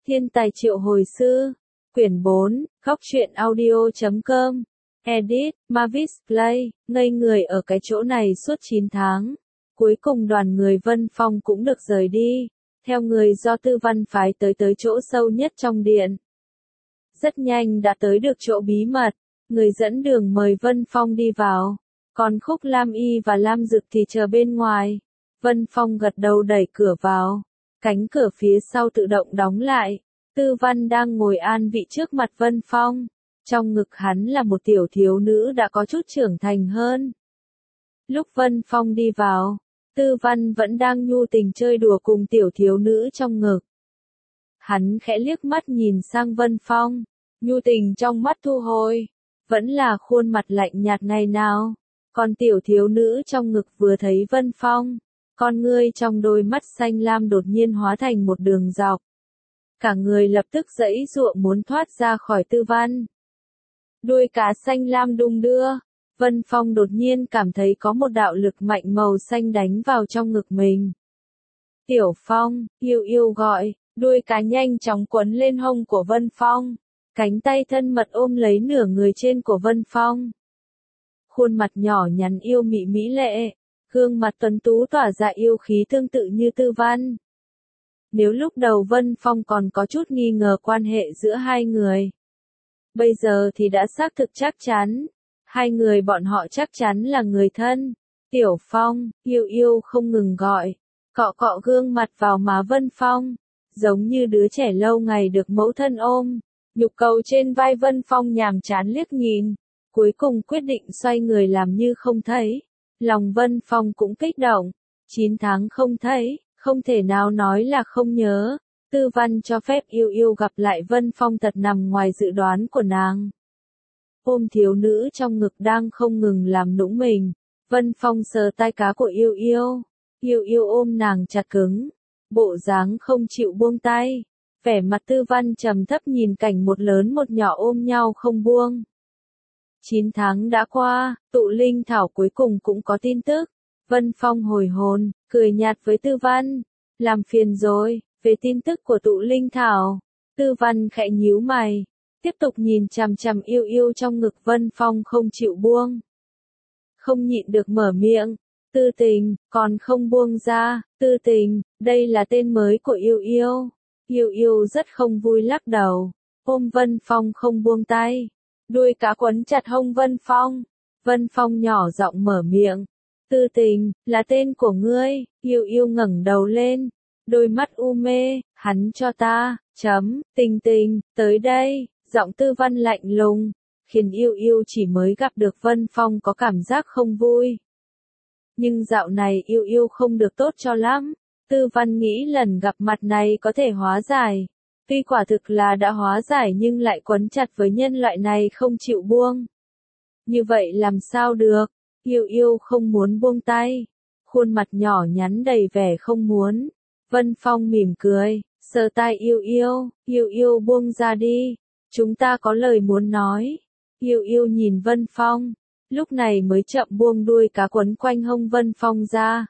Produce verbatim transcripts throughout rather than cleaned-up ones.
Thiên tài triệu hồi sư. Quyển bốn, góc truyện audio chấm com. Edit, Mavis Play, ngây người ở cái chỗ này suốt chín tháng. Cuối cùng đoàn người Vân Phong cũng được rời đi, theo người do Tư Văn phái tới tới chỗ sâu nhất trong điện. Rất nhanh đã tới được chỗ bí mật, người dẫn đường mời Vân Phong đi vào, còn Khúc Lam Y và Lam Dực thì chờ bên ngoài. Vân Phong gật đầu đẩy cửa vào, cánh cửa phía sau tự động đóng lại. Tư Văn đang ngồi an vị trước mặt Vân Phong, trong ngực hắn là một tiểu thiếu nữ đã có chút trưởng thành hơn. Lúc Vân Phong đi vào, Tư Văn vẫn đang nhu tình chơi đùa cùng tiểu thiếu nữ trong ngực. Hắn khẽ liếc mắt nhìn sang Vân Phong, nhu tình trong mắt thu hồi, vẫn là khuôn mặt lạnh nhạt ngày nào. Còn tiểu thiếu nữ trong ngực vừa thấy Vân Phong, con ngươi trong đôi mắt xanh lam đột nhiên hóa thành một đường dọc. Cả người lập tức giãy giụa muốn thoát ra khỏi Tư Văn. Đuôi cá xanh lam đung đưa, Vân Phong đột nhiên cảm thấy có một đạo lực mạnh màu xanh đánh vào trong ngực mình. Tiểu Phong, yêu yêu gọi, đuôi cá nhanh chóng quấn lên hông của Vân Phong, cánh tay thân mật ôm lấy nửa người trên của Vân Phong. Khuôn mặt nhỏ nhắn yêu mị mỹ lệ, gương mặt tuấn tú tỏa ra yêu khí tương tự như Tư Văn. Nếu lúc đầu Vân Phong còn có chút nghi ngờ quan hệ giữa hai người, bây giờ thì đã xác thực chắc chắn, hai người bọn họ chắc chắn là người thân. Tiểu Phong, yêu yêu không ngừng gọi, cọ cọ gương mặt vào má Vân Phong, giống như đứa trẻ lâu ngày được mẫu thân ôm. Nhục cầu trên vai Vân Phong nhàm chán liếc nhìn, cuối cùng quyết định xoay người làm như không thấy. Lòng Vân Phong cũng kích động, chín tháng không thấy, không thể nào nói là không nhớ. Tư Văn cho phép yêu yêu gặp lại Vân Phong thật nằm ngoài dự đoán của nàng. Ôm thiếu nữ trong ngực đang không ngừng làm nũng mình, Vân Phong sờ tai cá của yêu yêu, yêu yêu ôm nàng chặt cứng, bộ dáng không chịu buông tay. Vẻ mặt Tư Văn trầm thấp nhìn cảnh một lớn một nhỏ ôm nhau không buông. chín tháng đã qua, tụ linh thảo cuối cùng cũng có tin tức. Vân Phong hồi hồn, cười nhạt với Tư Văn. Làm phiền rồi, về tin tức của tụ linh thảo. Tư Văn khẽ nhíu mày, tiếp tục nhìn chằm chằm yêu yêu trong ngực Vân Phong không chịu buông. Không nhịn được mở miệng, Tư Tình, còn không buông ra. Tư Tình, đây là tên mới của yêu yêu. Yêu yêu rất không vui lắc đầu, ôm Vân Phong không buông tay. Đuôi cá quấn chặt hông Vân Phong. Vân Phong nhỏ giọng mở miệng. Tư Tình, là tên của ngươi. Yêu yêu ngẩng đầu lên, đôi mắt u mê, hắn cho ta, chấm, Tình Tình, tới đây. Giọng Tư Văn lạnh lùng, khiến yêu yêu chỉ mới gặp được Vân Phong có cảm giác không vui. Nhưng dạo này yêu yêu không được tốt cho lắm. Tư Văn nghĩ lần gặp mặt này có thể hóa giải. Tuy quả thực là đã hóa giải nhưng lại quấn chặt với nhân loại này không chịu buông. Như vậy làm sao được? Yêu yêu không muốn buông tay. Khuôn mặt nhỏ nhắn đầy vẻ không muốn. Vân Phong mỉm cười, sờ tai yêu yêu, yêu yêu buông ra đi. Chúng ta có lời muốn nói. Yêu yêu nhìn Vân Phong, lúc này mới chậm buông đuôi cá quấn quanh hông Vân Phong ra.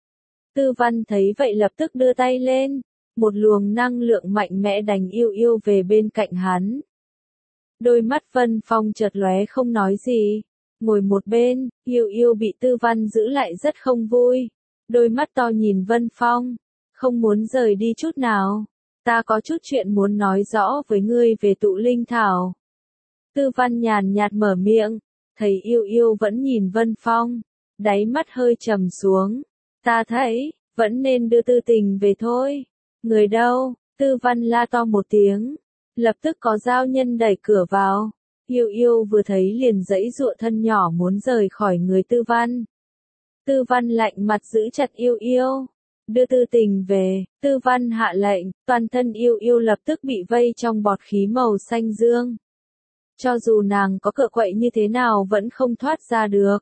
Tư Văn thấy vậy lập tức đưa tay lên, một luồng năng lượng mạnh mẽ đánh yêu yêu về bên cạnh hắn. Đôi mắt Vân Phong chợt lóe không nói gì, ngồi một bên. Yêu yêu bị Tư Văn giữ lại rất không vui, đôi mắt to nhìn Vân Phong, không muốn rời đi chút nào. Ta có chút chuyện muốn nói rõ với ngươi về tụ linh thảo. Tư Văn nhàn nhạt mở miệng, thấy yêu yêu vẫn nhìn Vân Phong, đáy mắt hơi trầm xuống. Ta thấy, vẫn nên đưa Tư Tình về thôi. Người đâu? Tư Văn la to một tiếng. Lập tức có giao nhân đẩy cửa vào. Yêu yêu vừa thấy liền giãy giụa thân nhỏ muốn rời khỏi người Tư Văn. Tư Văn lạnh mặt giữ chặt yêu yêu. Đưa Tư Tình về. Tư Văn hạ lệnh, toàn thân yêu yêu lập tức bị vây trong bọt khí màu xanh dương. Cho dù nàng có cựa quậy như thế nào vẫn không thoát ra được.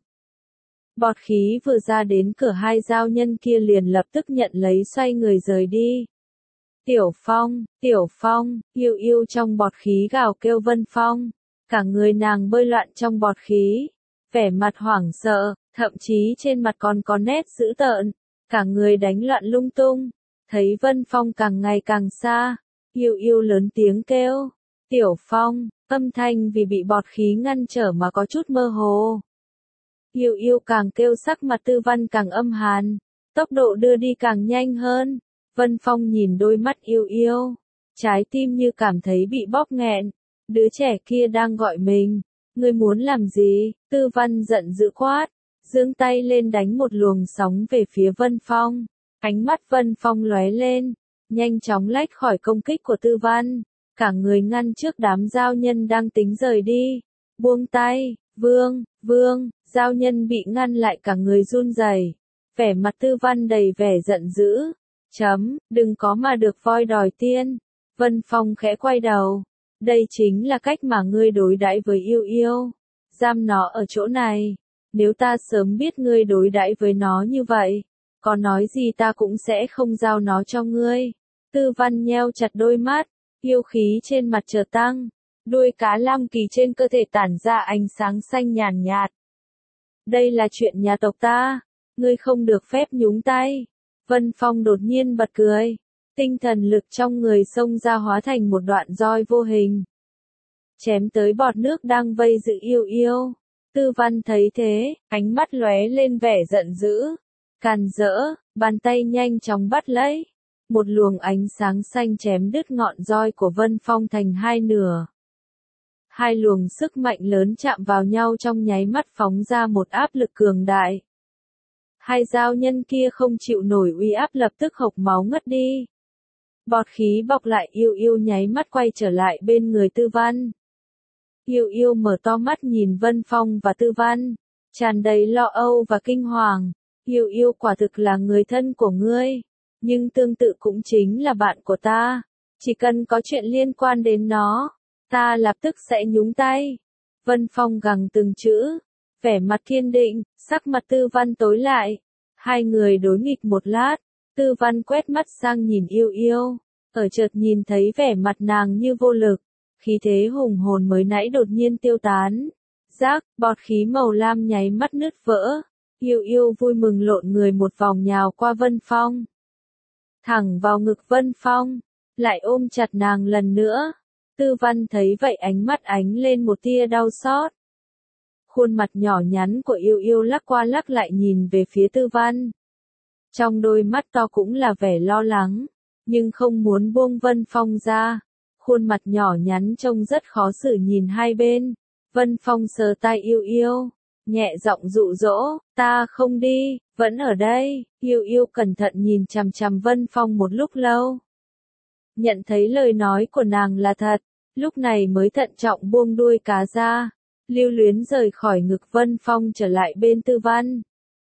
Bọt khí vừa ra đến cửa, hai giao nhân kia liền lập tức nhận lấy xoay người rời đi. Tiểu Phong, Tiểu Phong, yêu yêu trong bọt khí gào kêu Vân Phong. Cả người nàng bơi loạn trong bọt khí, vẻ mặt hoảng sợ, thậm chí trên mặt còn có nét dữ tợn, cả người đánh loạn lung tung. Thấy Vân Phong càng ngày càng xa, Yêu yêu lớn tiếng kêu. Tiểu Phong, âm thanh vì bị bọt khí ngăn trở mà có chút mơ hồ. Yêu yêu càng kêu sắc mặt Tư Văn càng âm hàn, tốc độ đưa đi càng nhanh hơn. Vân Phong nhìn đôi mắt yêu yêu, trái tim như cảm thấy bị bóp nghẹn. Đứa trẻ kia đang gọi mình, ngươi muốn làm gì? Tư Văn giận dữ quát, giương tay lên đánh một luồng sóng về phía Vân Phong. Ánh mắt Vân Phong lóe lên, nhanh chóng lách khỏi công kích của Tư Văn, cả người ngăn trước đám giao nhân đang tính rời đi. Buông tay, Vương, Vương, giao nhân bị ngăn lại cả người run rẩy. Vẻ mặt Tư Văn đầy vẻ giận dữ. Chấm, đừng có mà được voi đòi tiên. Vân Phong khẽ quay đầu. Đây chính là cách mà ngươi đối đãi với yêu yêu. Giam nó ở chỗ này. Nếu ta sớm biết ngươi đối đãi với nó như vậy, có nói gì ta cũng sẽ không giao nó cho ngươi. Tư Văn nheo chặt đôi mắt, yêu khí trên mặt chợt tăng. Đuôi cá lam kỳ trên cơ thể tản ra ánh sáng xanh nhàn nhạt. Đây là chuyện nhà tộc ta, ngươi không được phép nhúng tay. Vân Phong đột nhiên bật cười, tinh thần lực trong người xông ra hóa thành một đoạn roi vô hình. Chém tới bọt nước đang vây giữ yêu yêu. Tư Văn thấy thế, ánh mắt lóe lên vẻ giận dữ. Càn rỡ, bàn tay nhanh chóng bắt lấy. Một luồng ánh sáng xanh chém đứt ngọn roi của Vân Phong thành hai nửa. Hai luồng sức mạnh lớn chạm vào nhau trong nháy mắt phóng ra một áp lực cường đại. Hai giao nhân kia không chịu nổi uy áp lập tức hộc máu ngất đi. Bọt khí bọc lại yêu yêu nháy mắt quay trở lại bên người Tư Văn. Yêu yêu mở to mắt nhìn Vân Phong và Tư Văn, tràn đầy lo âu và kinh hoàng. Yêu yêu quả thực là người thân của ngươi, nhưng tương tự cũng chính là bạn của ta. Chỉ cần có chuyện liên quan đến nó, ta lập tức sẽ nhúng tay. Vân Phong gằn từng chữ, vẻ mặt kiên định, sắc mặt Tư Văn tối lại. Hai người đối nghịch một lát, Tư Văn quét mắt sang nhìn yêu yêu, ở chợt nhìn thấy vẻ mặt nàng như vô lực, khí thế hùng hồn mới nãy đột nhiên tiêu tán. Rác, bọt khí màu lam nháy mắt nứt vỡ. Yêu yêu vui mừng lộn người một vòng nhào qua Vân Phong, thẳng vào ngực Vân Phong, lại ôm chặt nàng lần nữa. Tư Văn thấy vậy ánh mắt ánh lên một tia đau xót. Khuôn mặt nhỏ nhắn của yêu yêu lắc qua lắc lại nhìn về phía Tư Văn. Trong đôi mắt to cũng là vẻ lo lắng, nhưng không muốn buông Vân Phong ra. Khuôn mặt nhỏ nhắn trông rất khó xử nhìn hai bên. Vân Phong sờ tay yêu yêu, nhẹ giọng dụ dỗ, ta không đi, vẫn ở đây. Yêu yêu cẩn thận nhìn chằm chằm Vân Phong một lúc lâu. Nhận thấy lời nói của nàng là thật, lúc này mới thận trọng buông đuôi cá ra, lưu luyến rời khỏi ngực Vân Phong trở lại bên Tư Văn.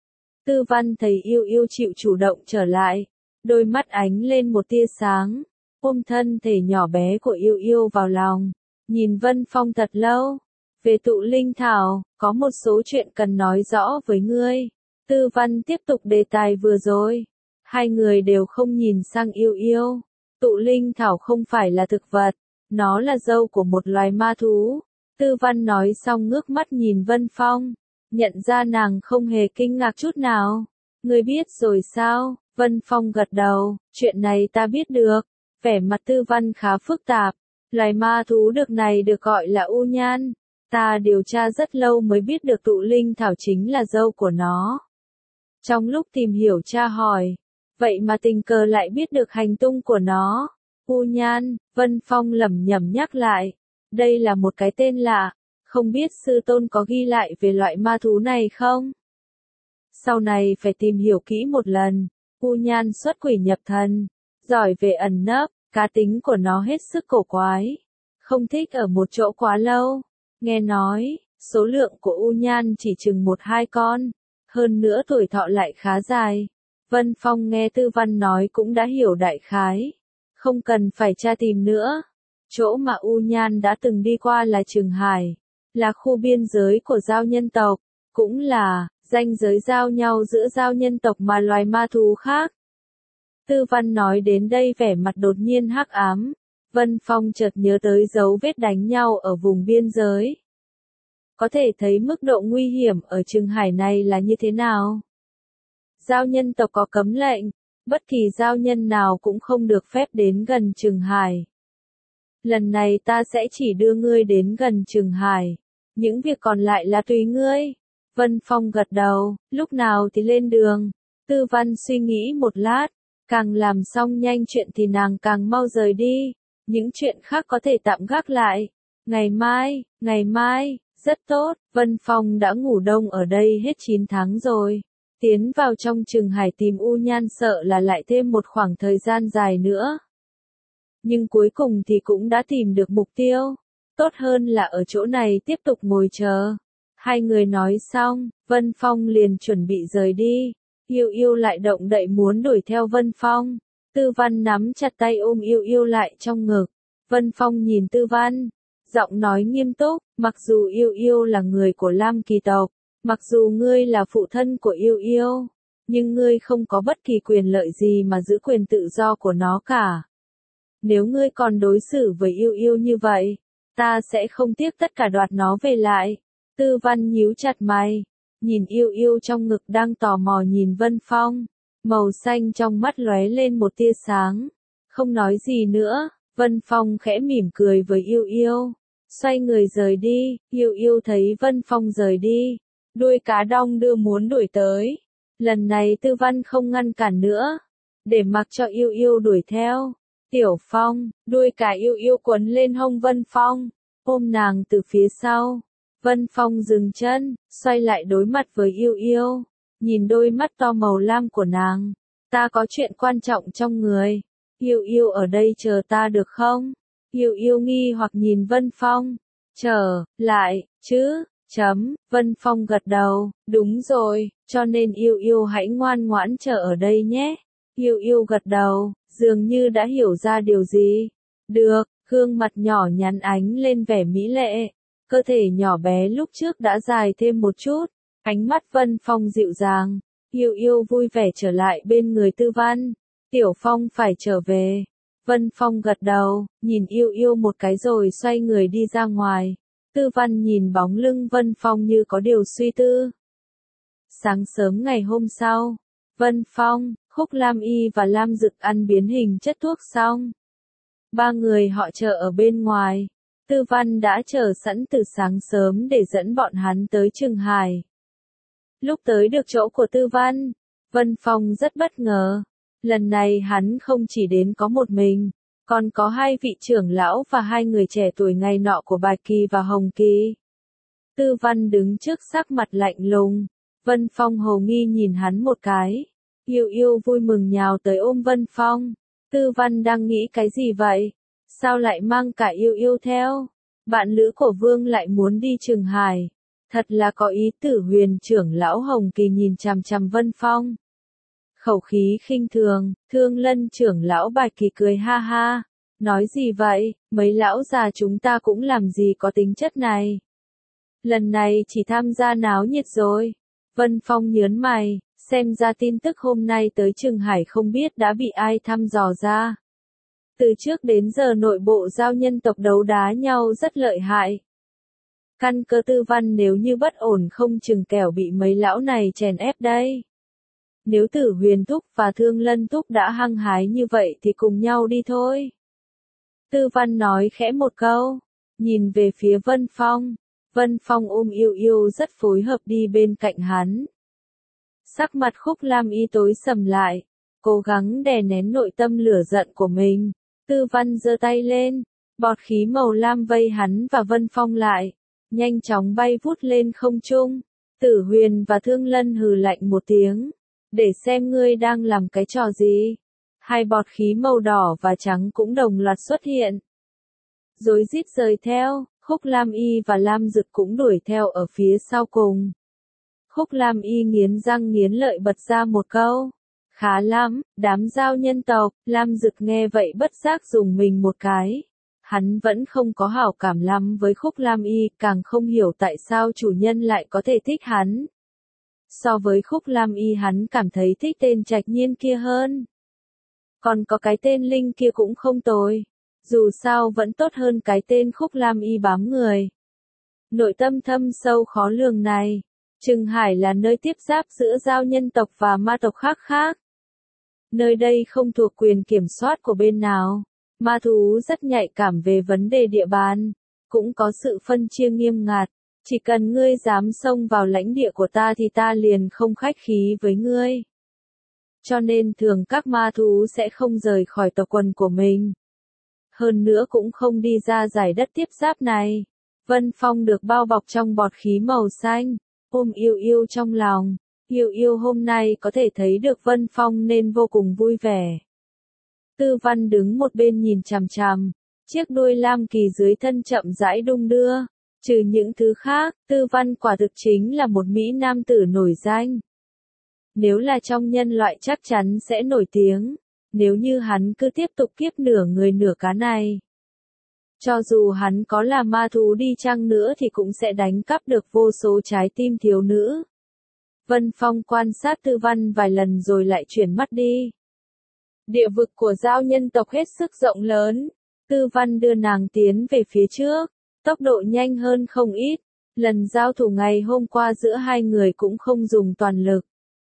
Tư Văn thấy yêu yêu chịu chủ động trở lại, đôi mắt ánh lên một tia sáng, ôm thân thể nhỏ bé của yêu yêu vào lòng, nhìn Vân Phong thật lâu. Về tụ linh thảo, có một số chuyện cần nói rõ với ngươi. Tư Văn tiếp tục đề tài vừa rồi. Hai người đều không nhìn sang yêu yêu. Tụ linh thảo không phải là thực vật, nó là dâu của một loài ma thú. Tư Văn nói xong ngước mắt nhìn Vân Phong, nhận ra nàng không hề kinh ngạc chút nào. Ngươi biết rồi sao? Vân Phong gật đầu, chuyện này ta biết được. Vẻ mặt Tư Văn khá phức tạp. Loài ma thú được này được gọi là U Nhan. Ta điều tra rất lâu mới biết được tụ linh thảo chính là dâu của nó. Trong lúc tìm hiểu tra hỏi, vậy mà tình cờ lại biết được hành tung của nó. U Nhan, Vân Phong lẩm nhẩm nhắc lại. Đây là một cái tên lạ, không biết sư tôn có ghi lại về loại ma thú này không? Sau này phải tìm hiểu kỹ một lần. U Nhan xuất quỷ nhập thần, giỏi về ẩn nấp, cá tính của nó hết sức cổ quái, không thích ở một chỗ quá lâu. Nghe nói, số lượng của U Nhan chỉ chừng một hai con, hơn nữa tuổi thọ lại khá dài. Vân Phong nghe Tư Văn nói cũng đã hiểu đại khái, không cần phải tra tìm nữa. Chỗ mà U Nhan đã từng đi qua là Trường Hải, là khu biên giới của giao nhân tộc, cũng là ranh giới giao nhau giữa giao nhân tộc và loài ma thú khác. Tư Văn nói đến đây vẻ mặt đột nhiên hắc ám. Vân Phong chợt nhớ tới dấu vết đánh nhau ở vùng biên giới. Có thể thấy mức độ nguy hiểm ở Trường Hải này là như thế nào. Giao nhân tộc có cấm lệnh, Bất kỳ giao nhân nào cũng không được phép đến gần Trừng Hải. Lần này ta sẽ chỉ đưa ngươi đến gần Trừng Hải. Những việc còn lại là tùy ngươi. Vân Phong gật đầu, lúc nào thì lên đường. Tư Văn suy nghĩ một lát, càng làm xong nhanh chuyện thì nàng càng mau rời đi. Những chuyện khác có thể tạm gác lại. Ngày mai, ngày mai, rất tốt, Vân Phong đã ngủ đông ở đây hết chín tháng rồi. Tiến vào trong Trừng Hải tìm U Nhan sợ là lại thêm một khoảng thời gian dài nữa. Nhưng cuối cùng thì cũng đã tìm được mục tiêu. Tốt hơn là ở chỗ này tiếp tục ngồi chờ. Hai người nói xong, Vân Phong liền chuẩn bị rời đi. Yêu Yêu lại động đậy muốn đuổi theo Vân Phong. Tư Văn nắm chặt tay ôm Yêu Yêu lại trong ngực. Vân Phong nhìn Tư Văn, giọng nói nghiêm túc, mặc dù Yêu Yêu là người của Lam Kỳ tộc, mặc dù ngươi là phụ thân của Yêu Yêu, nhưng ngươi không có bất kỳ quyền lợi gì mà giữ quyền tự do của nó cả. Nếu ngươi còn đối xử với Yêu Yêu như vậy, ta sẽ không tiếc tất cả đoạt nó về lại. Tư Văn nhíu chặt mày, nhìn Yêu Yêu trong ngực đang tò mò nhìn Vân Phong, màu xanh trong mắt lóe lên một tia sáng, không nói gì nữa. Vân Phong khẽ mỉm cười với Yêu Yêu, xoay người rời đi. Yêu Yêu thấy Vân Phong rời đi, đuôi cá đong đưa muốn đuổi tới. Lần này Tư Văn không ngăn cản nữa, để mặc cho Yêu Yêu đuổi theo. Tiểu Phong, đuôi cá Yêu Yêu quấn lên hông Vân Phong, ôm nàng từ phía sau. Vân Phong dừng chân, xoay lại đối mặt với Yêu Yêu, nhìn đôi mắt to màu lam của nàng. Ta có chuyện quan trọng trong người. Yêu Yêu ở đây chờ ta được không? Yêu Yêu nghi hoặc nhìn Vân Phong. Chờ, lại, chứ, chấm, Vân Phong gật đầu, đúng rồi, cho nên Yêu Yêu hãy ngoan ngoãn chờ ở đây nhé. Yêu Yêu gật đầu, dường như đã hiểu ra điều gì. Được, gương mặt nhỏ nhắn ánh lên vẻ mỹ lệ. Cơ thể nhỏ bé lúc trước đã dài thêm một chút. Ánh mắt Vân Phong dịu dàng. Yêu Yêu vui vẻ trở lại bên người Tư Văn. Tiểu Phong phải trở về. Vân Phong gật đầu, nhìn Yêu Yêu một cái rồi xoay người đi ra ngoài. Tư Văn nhìn bóng lưng Vân Phong như có điều suy tư. Sáng sớm ngày hôm sau, Vân Phong, Khúc Lam Y và Lam Dực ăn biến hình chất thuốc xong. Ba người họ chờ ở bên ngoài. Tư Văn đã chờ sẵn từ sáng sớm để dẫn bọn hắn tới Trừng Hải. Lúc tới được chỗ của Tư Văn, Vân Phong rất bất ngờ. Lần này hắn không chỉ đến có một mình, còn có hai vị trưởng lão và hai người trẻ tuổi ngày nọ của Bạch Kỳ và Hồng Kỳ. Tư Văn đứng trước sắc mặt lạnh lùng. Vân Phong hồ nghi nhìn hắn một cái. Yêu Yêu vui mừng nhào tới ôm Vân Phong. Tư Văn đang nghĩ cái gì vậy? Sao lại mang cả Yêu Yêu theo? Bạn lữ của Vương lại muốn đi Trừng Hải. Thật là có ý. Tử Huyền trưởng lão Hồng Kỳ nhìn chằm chằm Vân Phong. Khẩu khí khinh thường. Thương Lân trưởng lão Bạch Kỳ cười ha ha. Nói gì vậy? Mấy lão già chúng ta cũng làm gì có tính chất này. Lần này chỉ tham gia náo nhiệt rồi. Vân Phong nhớn mày. Xem ra tin tức hôm nay tới Trừng Hải không biết đã bị ai thăm dò ra. Từ trước đến giờ nội bộ giao nhân tộc đấu đá nhau rất lợi hại. Căn cơ Tư Văn nếu như bất ổn không chừng kẻo bị mấy lão này chèn ép đây. Nếu Tử Huyền Thúc và Thương Lân Thúc đã hăng hái như vậy thì cùng nhau đi thôi. Tư Văn nói khẽ một câu, nhìn về phía Vân Phong. Vân Phong ôm Yêu Yêu rất phối hợp đi bên cạnh hắn. Sắc mặt Khúc Lam Y tối sầm lại, cố gắng đè nén nội tâm lửa giận của mình. Tư Văn giơ tay lên, bọt khí màu lam vây hắn và Vân Phong lại, nhanh chóng bay vút lên không trung. Tử Huyền và Thương Lân hừ lạnh một tiếng, để xem ngươi đang làm cái trò gì. Hai bọt khí màu đỏ và trắng cũng đồng loạt xuất hiện. Rối rít rời theo, Khúc Lam Y và Lam Dực cũng đuổi theo ở phía sau cùng. Khúc Lam Y nghiến răng nghiến lợi bật ra một câu. Khá lắm, đám giao nhân tộc. Lam Dực nghe vậy bất giác dùng mình một cái. Hắn vẫn không có hảo cảm lắm với Khúc Lam Y, càng không hiểu tại sao chủ nhân lại có thể thích hắn. So với Khúc Lam Y hắn cảm thấy thích tên Trạch Nhiên kia hơn. Còn có cái tên Linh kia cũng không tồi. Dù sao vẫn tốt hơn cái tên Khúc Lam Y bám người. Nội tâm thâm sâu khó lường này. Trừng Hải là nơi tiếp giáp giữa giao nhân tộc và ma tộc khác khác. Nơi đây không thuộc quyền kiểm soát của bên nào. Ma thú rất nhạy cảm về vấn đề địa bàn, cũng có sự phân chia nghiêm ngặt. Chỉ cần ngươi dám xông vào lãnh địa của ta thì ta liền không khách khí với ngươi. Cho nên thường các ma thú sẽ không rời khỏi tộc quần của mình. Hơn nữa cũng không đi ra giải đất tiếp giáp này. Vân Phong được bao bọc trong bọt khí màu xanh, ôm Yêu Yêu trong lòng. Yêu Yêu hôm nay có thể thấy được Vân Phong nên vô cùng vui vẻ. Tư Văn đứng một bên nhìn chằm chằm, chiếc đuôi lam kỳ dưới thân chậm rãi đung đưa. Trừ những thứ khác, Tư Văn quả thực chính là một mỹ nam tử nổi danh. Nếu là trong nhân loại chắc chắn sẽ nổi tiếng, nếu như hắn cứ tiếp tục kiếp nửa người nửa cá này. Cho dù hắn có là ma thú đi chăng nữa thì cũng sẽ đánh cắp được vô số trái tim thiếu nữ. Vân Phong quan sát Tư Văn vài lần rồi lại chuyển mắt đi. Địa vực của giao nhân tộc hết sức rộng lớn. Tư Văn đưa nàng tiến về phía trước, tốc độ nhanh hơn không ít. Lần giao thủ ngày hôm qua giữa hai người cũng không dùng toàn lực,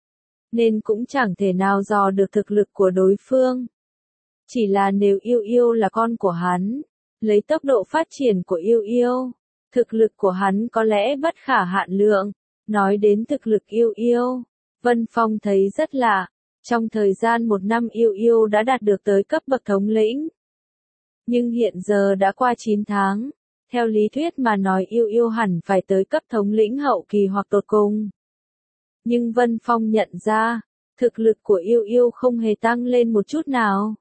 nên cũng chẳng thể nào dò được thực lực của đối phương. Chỉ là nếu Yêu Yêu là con của hắn, lấy tốc độ phát triển của Yêu Yêu, thực lực của hắn có lẽ bất khả hạn lượng. Nói đến thực lực Yêu Yêu, Vân Phong thấy rất lạ. Trong thời gian một năm Yêu Yêu đã đạt được tới cấp bậc thống lĩnh. Nhưng hiện giờ đã qua chín tháng. Theo lý thuyết mà nói Yêu Yêu hẳn phải tới cấp thống lĩnh hậu kỳ hoặc tột cùng. Nhưng Vân Phong nhận ra, thực lực của Yêu Yêu không hề tăng lên một chút nào.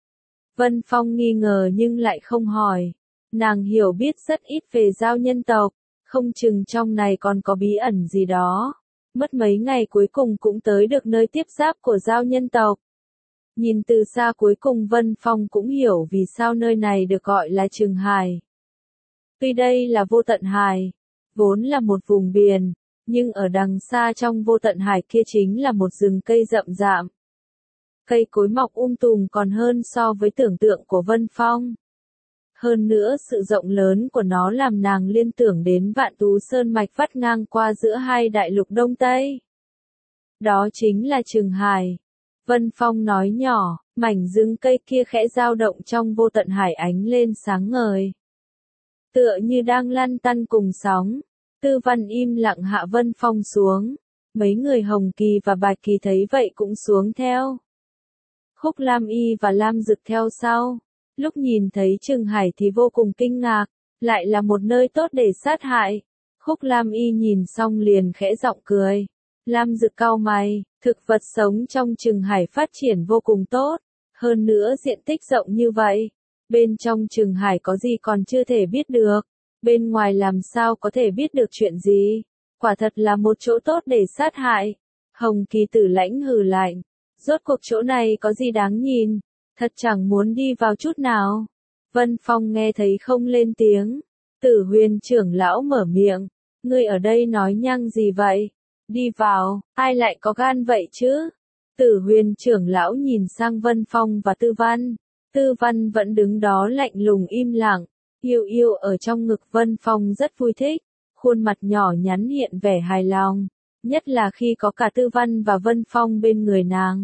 Vân Phong nghi ngờ nhưng lại không hỏi. Nàng hiểu biết rất ít về giao nhân tộc, không chừng trong này còn có bí ẩn gì đó. Mất mấy ngày cuối cùng cũng tới được nơi tiếp giáp của giao nhân tộc. Nhìn từ xa cuối cùng Vân Phong cũng hiểu vì sao nơi này được gọi là Trường Hải. Tuy đây là vô tận hải, vốn là một vùng biển, nhưng ở đằng xa trong vô tận hải kia chính là một rừng cây rậm rạp. Cây cối mọc um tùm còn hơn so với tưởng tượng của Vân Phong. Hơn nữa sự rộng lớn của nó làm nàng liên tưởng đến Vạn Tú Sơn mạch vắt ngang qua giữa hai đại lục Đông Tây. Đó chính là Trường Hải. Vân Phong nói nhỏ, mảnh rừng cây kia khẽ dao động trong vô tận hải ánh lên sáng ngời. Tựa như đang lăn tăn cùng sóng. Tư Văn im lặng hạ Vân Phong xuống. Mấy người Hồng Kỳ và Bạch Kỳ thấy vậy cũng xuống theo. Khúc Lam Y và Lam Dực theo sau. Lúc nhìn thấy Trường Hải thì vô cùng kinh ngạc, lại là một nơi tốt để sát hại. Khúc Lam Y nhìn xong liền khẽ giọng cười. Lam Dực cau mày, thực vật sống trong Trường Hải phát triển vô cùng tốt, hơn nữa diện tích rộng như vậy. Bên trong Trường Hải có gì còn chưa thể biết được, bên ngoài làm sao có thể biết được chuyện gì. Quả thật là một chỗ tốt để sát hại. Hồng Kỳ Tử lãnh hừ lạnh, rốt cuộc chỗ này có gì đáng nhìn, thật chẳng muốn đi vào chút nào. Vân Phong nghe thấy không lên tiếng. Tử Huyền trưởng lão mở miệng, ngươi ở đây nói nhăng gì vậy? Đi vào, ai lại có gan vậy chứ? Tử Huyền trưởng lão nhìn sang Vân Phong và Tư Văn. Tư Văn vẫn đứng đó lạnh lùng im lặng. Yêu Yêu ở trong ngực Vân Phong rất vui thích, khuôn mặt nhỏ nhắn hiện vẻ hài lòng, nhất là khi có cả Tư Văn và Vân Phong bên người nàng.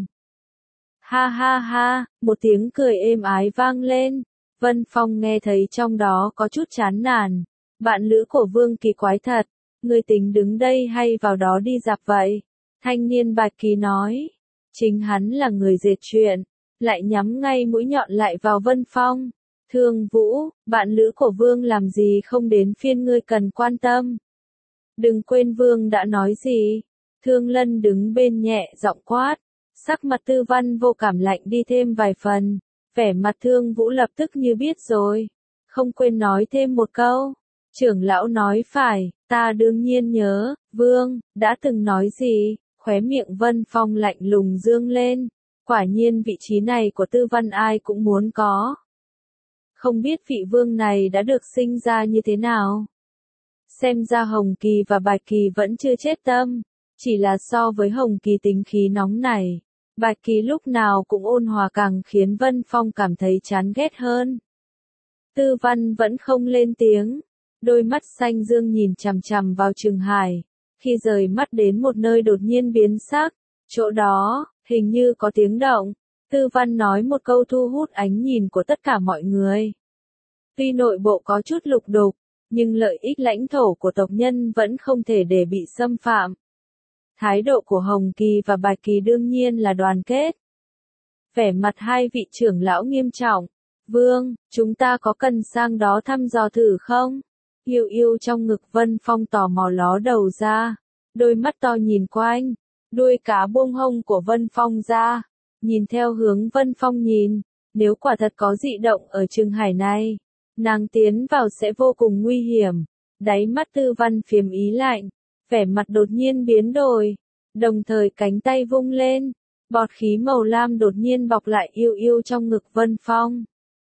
Ha ha ha, một tiếng cười êm ái vang lên. Vân Phong nghe thấy trong đó có chút chán nản. Bạn lữ của Vương kỳ quái thật, ngươi tính đứng đây hay vào đó đi dạp vậy? Thanh niên Bạch Kỳ nói. Chính hắn là người dệt chuyện, lại nhắm ngay mũi nhọn lại vào Vân Phong. Thương Vũ, bạn lữ của Vương làm gì không đến phiên ngươi cần quan tâm. Đừng quên Vương đã nói gì. Thương Lân đứng bên nhẹ giọng quát. Sắc mặt Tư Văn vô cảm lạnh đi thêm vài phần. Vẻ mặt Thương Vũ lập tức như biết rồi. Không quên nói thêm một câu. Trưởng lão nói phải, ta đương nhiên nhớ, Vương, đã từng nói gì. Khóe miệng Vân Phong lạnh lùng dương lên. Quả nhiên vị trí này của Tư Văn ai cũng muốn có. Không biết vị Vương này đã được sinh ra như thế nào. Xem ra Hồng Kỳ và Bạch Kỳ vẫn chưa chết tâm. Chỉ là so với Hồng Kỳ tính khí nóng này, Bạch Kỳ lúc nào cũng ôn hòa càng khiến Vân Phong cảm thấy chán ghét hơn. Tư Văn vẫn không lên tiếng. Đôi mắt xanh dương nhìn chằm chằm vào Trường Hải. Khi rời mắt đến một nơi đột nhiên biến sắc. Chỗ đó, hình như có tiếng động. Tư Văn nói một câu thu hút ánh nhìn của tất cả mọi người. Tuy nội bộ có chút lục đục, nhưng lợi ích lãnh thổ của tộc nhân vẫn không thể để bị xâm phạm. Thái độ của Hồng Kỳ và Bạch Kỳ đương nhiên là đoàn kết. Vẻ mặt hai vị trưởng lão nghiêm trọng. Vương, chúng ta có cần sang đó thăm dò thử không? Yêu yêu trong ngực Vân Phong tò mò ló đầu ra. Đôi mắt to nhìn quanh. Đuôi cá buông hông của Vân Phong ra. Nhìn theo hướng Vân Phong nhìn. Nếu quả thật có dị động ở Trường Hải này, nàng tiến vào sẽ vô cùng nguy hiểm. Đáy mắt Tư Văn phiếm ý lạnh. Vẻ mặt đột nhiên biến đổi. Đồng thời cánh tay vung lên. Bọt khí màu lam đột nhiên bọc lại yêu yêu trong ngực Vân Phong.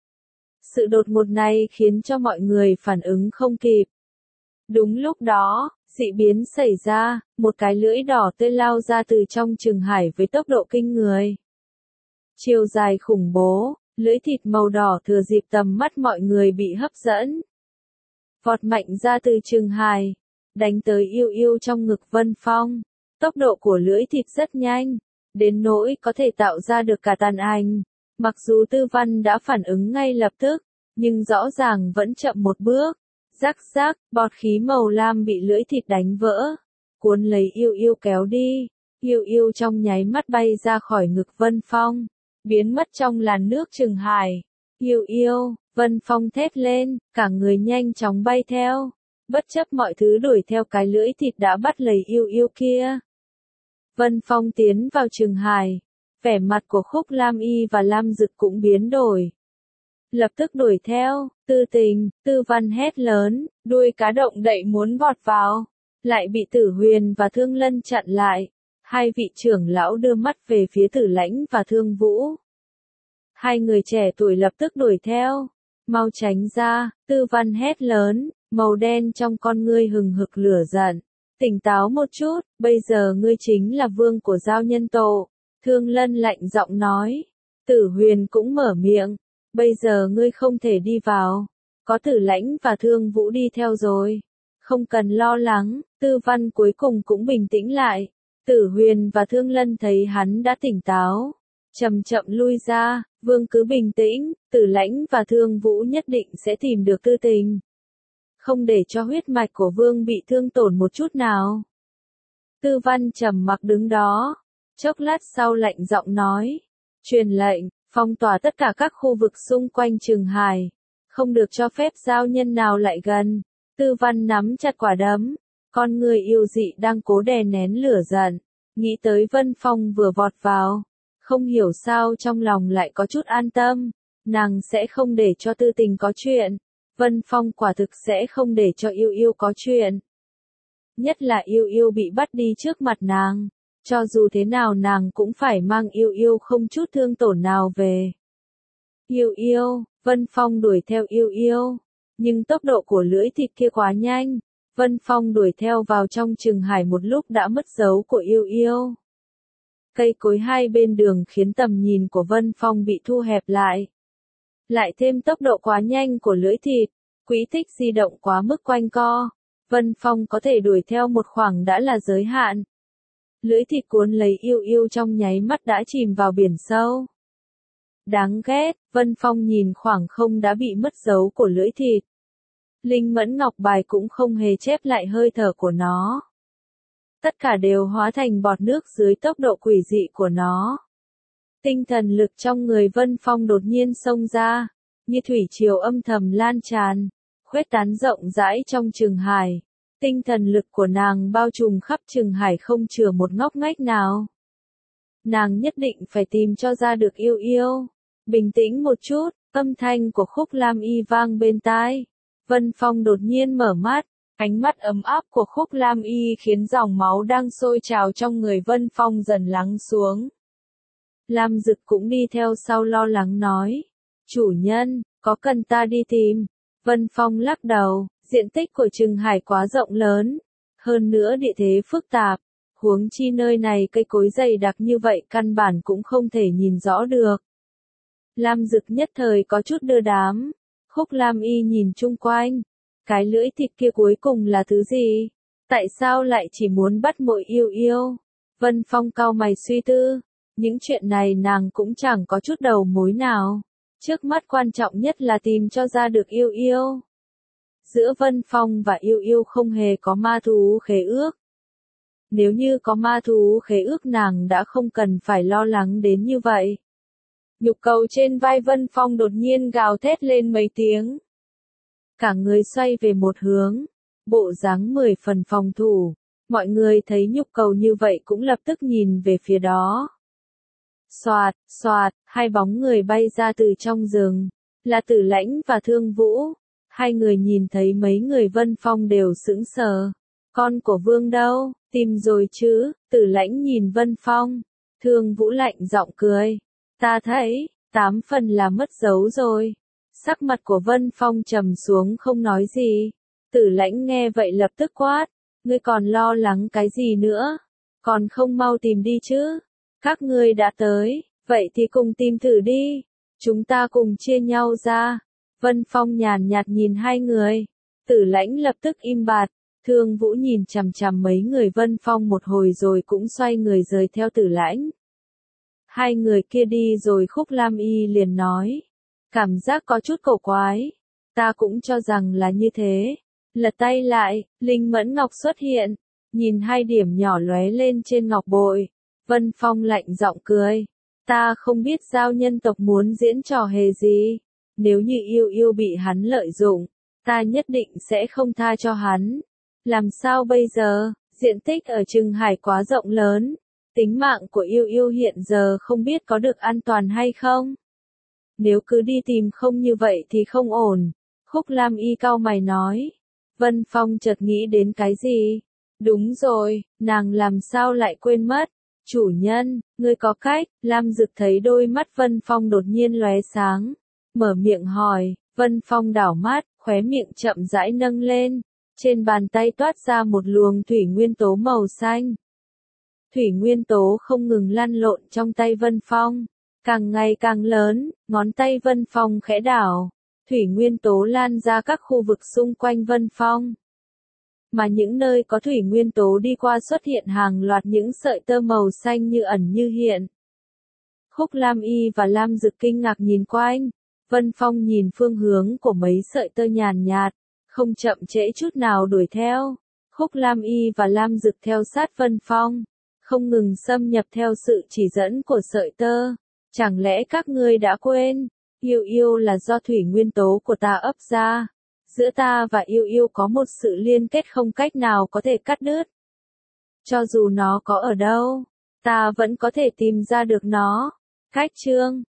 Sự đột ngột này khiến cho mọi người phản ứng không kịp. Đúng lúc đó, dị biến xảy ra, một cái lưỡi đỏ tươi lao ra từ trong Trường Hải với tốc độ kinh người. Chiều dài khủng bố, lưỡi thịt màu đỏ thừa dịp tầm mắt mọi người bị hấp dẫn. Vọt mạnh ra từ Trường Hải, đánh tới yêu yêu trong ngực Vân Phong. Tốc độ của lưỡi thịt rất nhanh, đến nỗi có thể tạo ra được cả tàn ảnh. Mặc dù Tư Văn đã phản ứng ngay lập tức, nhưng rõ ràng vẫn chậm một bước. Rắc rắc, bọt khí màu lam bị lưỡi thịt đánh vỡ, cuốn lấy yêu yêu kéo đi. Yêu yêu trong nháy mắt bay ra khỏi ngực Vân Phong, biến mất trong làn nước Trường Hải. Yêu yêu, Vân Phong thét lên, cả người nhanh chóng bay theo, bất chấp mọi thứ đuổi theo cái lưỡi thịt đã bắt lấy yêu yêu kia. Vân Phong tiến vào Trường Hải, vẻ mặt của Khúc Lam Y và Lam Dực cũng biến đổi. Lập tức đuổi theo, Tư Tình, Tư Văn hét lớn, đuôi cá động đậy muốn vọt vào, lại bị Tử Huyền và Thương Lân chặn lại. Hai vị trưởng lão đưa mắt về phía Tử Lãnh và Thương Vũ. Hai người trẻ tuổi lập tức đuổi theo, mau tránh ra, Tư Văn hét lớn, màu đen trong con ngươi hừng hực lửa giận. Tỉnh táo một chút, bây giờ ngươi chính là vương của Giao Nhân Tổ. Thương Lân lạnh giọng nói. Tử Huyền cũng mở miệng. Bây giờ ngươi không thể đi vào. Có Tử Lãnh và Thương Vũ đi theo rồi. Không cần lo lắng, Tư Văn cuối cùng cũng bình tĩnh lại. Tử Huyền và Thương Lân thấy hắn đã tỉnh táo, chậm chậm lui ra. Vương cứ bình tĩnh, Tử Lãnh và Thương Vũ nhất định sẽ tìm được Tư Tình. Không để cho huyết mạch của Vương bị thương tổn một chút nào. Tư Văn trầm mặc đứng đó, chốc lát sau lạnh giọng nói, truyền lệnh, phong tỏa tất cả các khu vực xung quanh Trường Hải, không được cho phép giao nhân nào lại gần. Tư Văn nắm chặt quả đấm, con người yêu dị đang cố đè nén lửa giận, nghĩ tới Vân Phong vừa vọt vào, không hiểu sao trong lòng lại có chút an tâm, nàng sẽ không để cho Tư Tình có chuyện. Vân Phong quả thực sẽ không để cho yêu yêu có chuyện. Nhất là yêu yêu bị bắt đi trước mặt nàng. Cho dù thế nào nàng cũng phải mang yêu yêu không chút thương tổn nào về. Yêu yêu, Vân Phong đuổi theo yêu yêu. Nhưng tốc độ của lưỡi thịt kia quá nhanh. Vân Phong đuổi theo vào trong Trường Hải một lúc đã mất dấu của yêu yêu. Cây cối hai bên đường khiến tầm nhìn của Vân Phong bị thu hẹp lại. Lại thêm tốc độ quá nhanh của lưỡi thịt, quỹ tích di động quá mức quanh co, Vân Phong có thể đuổi theo một khoảng đã là giới hạn. Lưỡi thịt cuốn lấy yêu yêu trong nháy mắt đã chìm vào biển sâu. Đáng ghét, Vân Phong nhìn khoảng không đã bị mất dấu của lưỡi thịt. Linh mẫn ngọc bài cũng không hề chép lại hơi thở của nó. Tất cả đều hóa thành bọt nước dưới tốc độ quỷ dị của nó. Tinh thần lực trong người Vân Phong đột nhiên xông ra, như thủy triều âm thầm lan tràn, khuếch tán rộng rãi trong Trường Hải. Tinh thần lực của nàng bao trùm khắp Trường Hải không chừa một ngóc ngách nào. Nàng nhất định phải tìm cho ra được yêu yêu. Bình tĩnh một chút, âm thanh của Khúc Lam Y vang bên tai. Vân Phong đột nhiên mở mắt, ánh mắt ấm áp của Khúc Lam Y khiến dòng máu đang sôi trào trong người Vân Phong dần lắng xuống. Lam Dực cũng đi theo sau lo lắng nói, chủ nhân, có cần ta đi tìm? Vân Phong lắc đầu, diện tích của Trường Hải quá rộng lớn, hơn nữa địa thế phức tạp, huống chi nơi này cây cối dày đặc như vậy căn bản cũng không thể nhìn rõ được. Lam Dực nhất thời có chút đưa đám, Khúc Lam Y nhìn chung quanh, cái lưỡi thịt kia cuối cùng là thứ gì? Tại sao lại chỉ muốn bắt mồi yêu yêu? Vân Phong cau mày suy tư. Những chuyện này nàng cũng chẳng có chút đầu mối nào. Trước mắt quan trọng nhất là tìm cho ra được Yêu Yêu. Giữa Vân Phong và Yêu Yêu không hề có ma thú khế ước. Nếu như có ma thú khế ước nàng đã không cần phải lo lắng đến như vậy. Nhục cầu trên vai Vân Phong đột nhiên gào thét lên mấy tiếng. Cả người xoay về một hướng, bộ dáng mười phần phòng thủ. Mọi người thấy nhục cầu như vậy cũng lập tức nhìn về phía đó. Xoạt, xoạt, hai bóng người bay ra từ trong rừng, là Tử Lãnh và Thương Vũ. Hai người nhìn thấy mấy người Vân Phong đều sững sờ. Con của Vương đâu, tìm rồi chứ? Tử Lãnh nhìn Vân Phong, Thương Vũ lạnh giọng cười. Ta thấy, tám phần là mất dấu rồi. Sắc mặt của Vân Phong trầm xuống không nói gì. Tử Lãnh nghe vậy lập tức quát. Ngươi còn lo lắng cái gì nữa? Còn không mau tìm đi chứ? Các ngươi đã tới, vậy thì cùng tìm thử đi. Chúng ta cùng chia nhau ra. Vân Phong nhàn nhạt nhìn hai người. Tử Lãnh lập tức im bặt. Thương Vũ nhìn chằm chằm mấy người Vân Phong một hồi rồi cũng xoay người rời theo Tử Lãnh. Hai người kia đi rồi Khúc Lam Y liền nói. Cảm giác có chút cổ quái. Ta cũng cho rằng là như thế. Lật tay lại, Linh Mẫn Ngọc xuất hiện. Nhìn hai điểm nhỏ lóe lên trên ngọc bội. Vân Phong lạnh giọng cười. Ta không biết giao nhân tộc muốn diễn trò hề gì. Nếu như Yêu Yêu bị hắn lợi dụng, ta nhất định sẽ không tha cho hắn. Làm sao bây giờ, diện tích ở Trừng Hải quá rộng lớn. Tính mạng của Yêu Yêu hiện giờ không biết có được an toàn hay không. Nếu cứ đi tìm không như vậy thì không ổn. Khúc Lam Y cau mày nói. Vân Phong chợt nghĩ đến cái gì? Đúng rồi, nàng làm sao lại quên mất? Chủ nhân, ngươi có cách. Lam Dực thấy đôi mắt Vân Phong đột nhiên lóe sáng. Mở miệng hỏi, Vân Phong đảo mắt, khóe miệng chậm rãi nâng lên. Trên bàn tay toát ra một luồng thủy nguyên tố màu xanh. Thủy nguyên tố không ngừng lăn lộn trong tay Vân Phong. Càng ngày càng lớn, ngón tay Vân Phong khẽ đảo. Thủy nguyên tố lan ra các khu vực xung quanh Vân Phong. Mà những nơi có thủy nguyên tố đi qua xuất hiện hàng loạt những sợi tơ màu xanh như ẩn như hiện. Khúc Lam Y và Lam Dực kinh ngạc nhìn quanh. Vân Phong nhìn phương hướng của mấy sợi tơ nhàn nhạt, không chậm trễ chút nào đuổi theo. Khúc Lam Y và Lam Dực theo sát Vân Phong, không ngừng xâm nhập theo sự chỉ dẫn của sợi tơ. Chẳng lẽ các ngươi đã quên, Yêu Yêu là do thủy nguyên tố của ta ấp ra. Giữa ta và Yêu Yêu có một sự liên kết không cách nào có thể cắt đứt. Cho dù nó có ở đâu, ta vẫn có thể tìm ra được nó. Cách chương